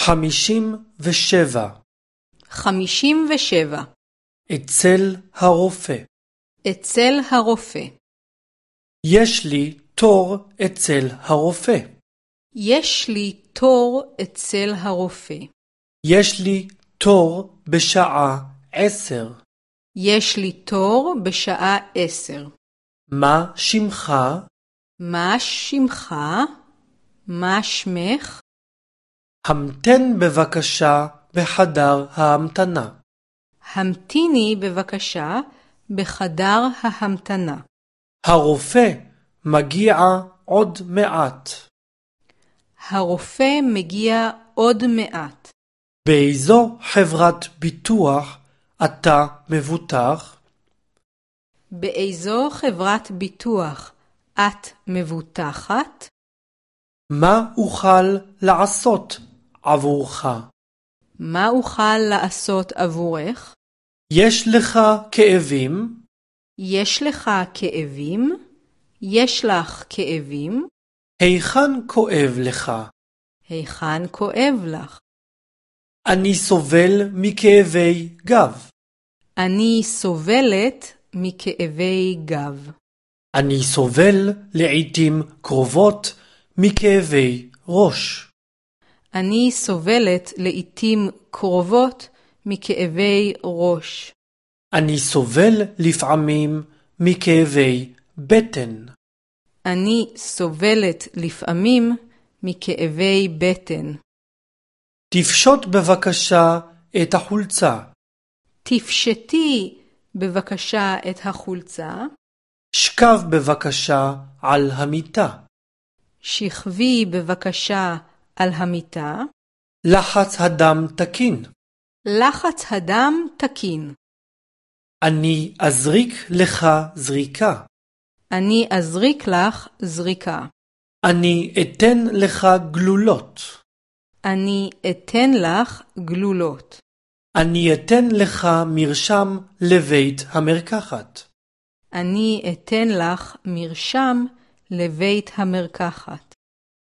57. 57. אצל הרופא. אצל הרופא. יש לי תור אצל הרופא. יש לי תור אצל הרופא. יש לי תור בשעה 10. יש לי תור בשעה 10. מה שמך? מה שמך? מה שמך? המתן בבקשה בחדר ההמתנה. המתיני בבקשה בחדר ההמתנה. הרופא מגיע עוד מעט. הרופא מגיע עוד מעט. באיזו חברת ביטוח אתה מבוטח? באיזו חברת ביטוח את מבוטחת? מה אוכל לעשות עבורך? מה אוכל לעשות עבורך? יש לך כאבים? יש לך כאבים? יש לך כאבים? היכן כואב לך? היכן כואב לך? אני סובל מכאבי גב. אני סובלת מכאבי גב. אני סובל לעתים קרובות מכאבי ראש. אני סובלת לעתים קרובות מכאבי ראש. אני סובל לפעמים מכאבי בטן. אני סובלת לפעמים מכאבי בטן. תפשוט בבקשה את החולצה. תפשטי בבקשה את החולצה. שקב בבקשה על המיטה. שכבי בבקשה על המיטה. לחץ הדם תקין. לחץ הדם תקין. אני אזריק לך זריקה. אני אזריק לך זריקה. אני אתן לך גלולות. אני אתן לך גלולות. אני אתן לך מרשם לבית המרקחת. אני אתן לך מרשם לבית המרקחת.